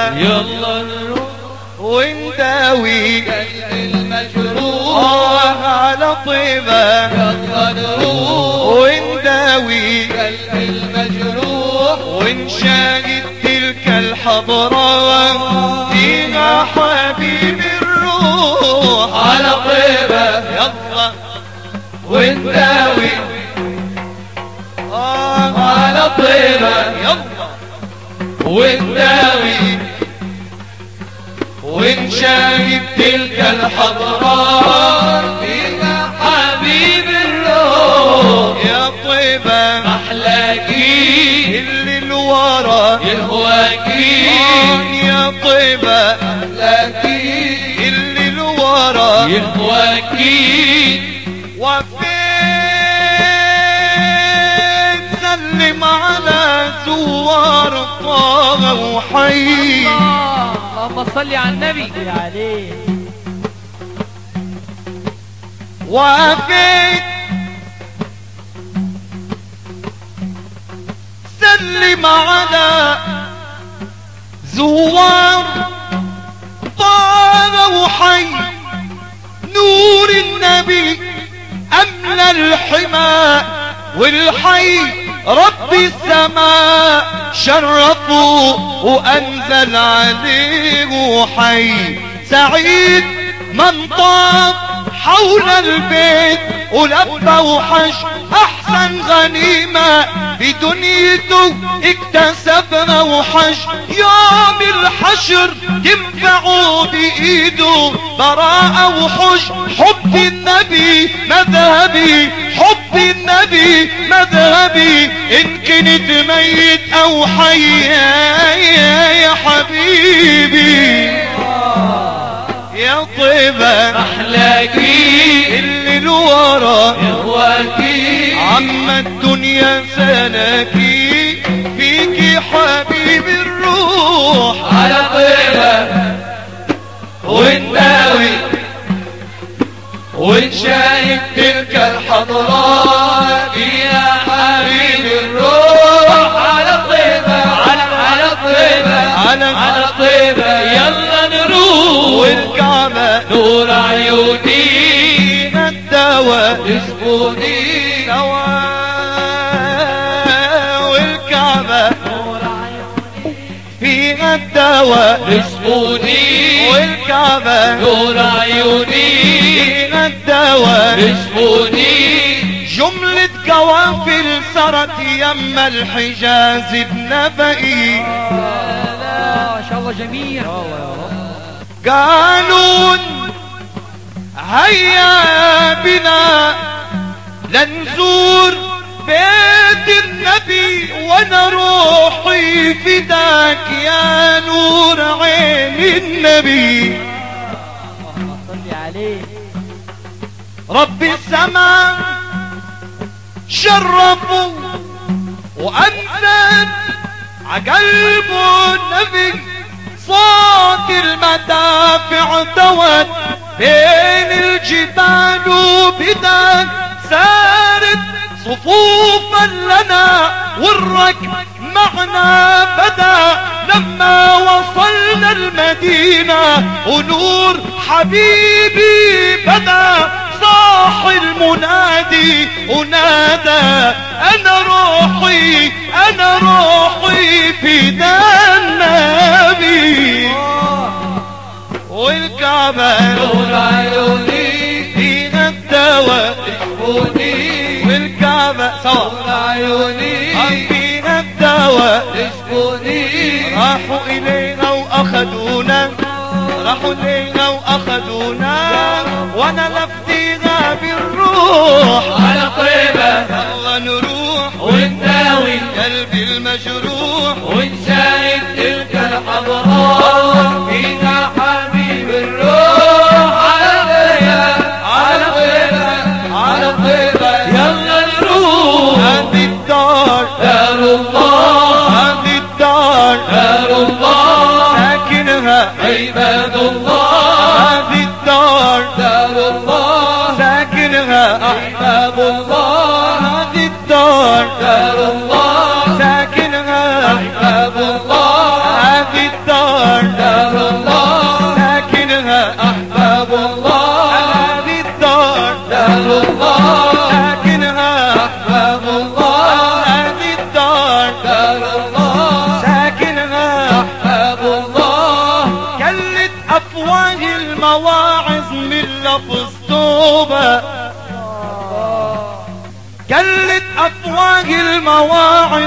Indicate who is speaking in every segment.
Speaker 1: يلا نروح
Speaker 2: ونداوي
Speaker 1: قلب المجروح
Speaker 2: على طيبة.
Speaker 1: يلا نروح
Speaker 2: ونداوي
Speaker 1: قلب المجروح
Speaker 2: ونشاهد تلك الحضرة فيها حبيب الروح
Speaker 1: على طيبة.
Speaker 2: يلا
Speaker 1: ونداوي على طيبة.
Speaker 2: يلا
Speaker 1: ونداوي
Speaker 2: ونشاهد تلك
Speaker 1: الحضرات فيها حبيب الروح.
Speaker 2: يا طيبة
Speaker 1: أحلاكي
Speaker 2: اللي الورا
Speaker 1: يهواكي.
Speaker 2: يا طيبة
Speaker 1: أحلاكي
Speaker 2: اللي الورا
Speaker 1: يهواكي.
Speaker 2: وفين سلم على زوار طه وحي.
Speaker 3: اللهم صل على النبي عليه.
Speaker 2: وفين سلم على زوار طه وحي. نور النبي أملى الحمى والحي رب السماء شرفه وأنزل عليه حي. سعيد من طاف حول البيت ولبى وحش أحسن غنيمة في دنيته اكتسبها وحش. يوم الحشر ينفعوا بإيده براءة وحش. حب النبي مذهبي حب النبي مذهبي إن كنت ميت أو حي يا حبيبي. يا طيبة
Speaker 1: أحلاكي
Speaker 2: اللي الورا
Speaker 1: يهواكي.
Speaker 2: عما الدنيا سلكي فيكي حبيب الروح
Speaker 1: على طيبة. ونداوي ونشاهد تلك الحضرات فيها حبيب الروح. على طيبة على طيبة على طيبة. يلا نروح
Speaker 2: والكعبة
Speaker 1: نور عيوني
Speaker 2: الدواء
Speaker 1: يسبوني.
Speaker 2: والكعبة فيها الدواء
Speaker 1: يسبوني.
Speaker 2: والكعبة
Speaker 1: نور عيوني
Speaker 2: فيها الدواء
Speaker 1: يسبوني.
Speaker 2: جملة قوافل سرت يم الحجاز بنبئي.
Speaker 3: لا ما شاء الله جميل.
Speaker 2: قالوا هيا بنا لنزور بيت النبي وانا روحي فداك يا نور عين النبي.
Speaker 3: اللهم صل عليه.
Speaker 2: رب السماء شرفوا وأنزل عقلب النبي. صوت المدافع توت بين الجبال وبدان. سارت صفوفا لنا والركب معنا بدا. لما وصلنا المدينة ونور حبيبي بدا. صاح المنادي ونادى أنا روحي أنا روحي فداء النبي. والكعبة
Speaker 1: نور عيوني
Speaker 2: فيها الدواء
Speaker 1: يسبوني.
Speaker 2: والكعبة سوا
Speaker 1: نور عيوني
Speaker 2: فيها الدواء
Speaker 1: يسبوني.
Speaker 2: راحوا إلينا وأخذونا راحوا إلينا وأخذونا وأنا لفتينا بالروح.
Speaker 1: على طيبة
Speaker 2: يلا نروح
Speaker 1: ونداوي
Speaker 2: قلبي المجروح
Speaker 1: ونشاهد تلك الحضرات فيها حبيب الروح. على طيبة على طيبة. يلا نروح
Speaker 2: هذه الدار
Speaker 1: دار الله.
Speaker 2: هذه الدار
Speaker 1: دار الله
Speaker 2: ساكنها
Speaker 1: عباد الله.
Speaker 2: هذه الدار
Speaker 1: دار الله
Speaker 2: ساكنها
Speaker 1: أحباب الله.
Speaker 2: هذه الدار
Speaker 1: دار الله
Speaker 2: ساكنها
Speaker 1: أحباب الله.
Speaker 2: هذه الدار المواعظ من لفظ توبة، كلت أفواه المواعظ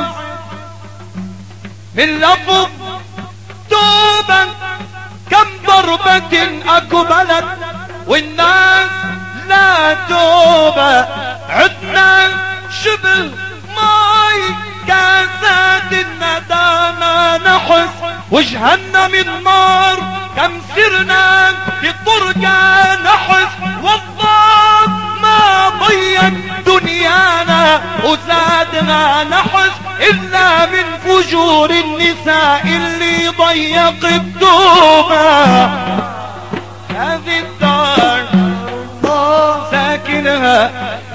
Speaker 2: من لفظ توبة. كم ضربة أقبلت والناس لا توبة، عدنا شبه ماي كاسات الندامة نحس، وجهنا من نار كم سرنا في الطرقة نحس. والله ما ضيق دنيانا وزادنا نحس، إلا من فجور النساء اللي ضيق التوبة. هذه الدار ساكنها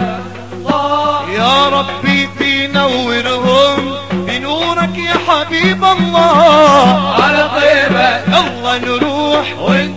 Speaker 2: يا ربي تنورهم بنورك يا حبيب الله.
Speaker 1: على طيبة
Speaker 2: الله نروح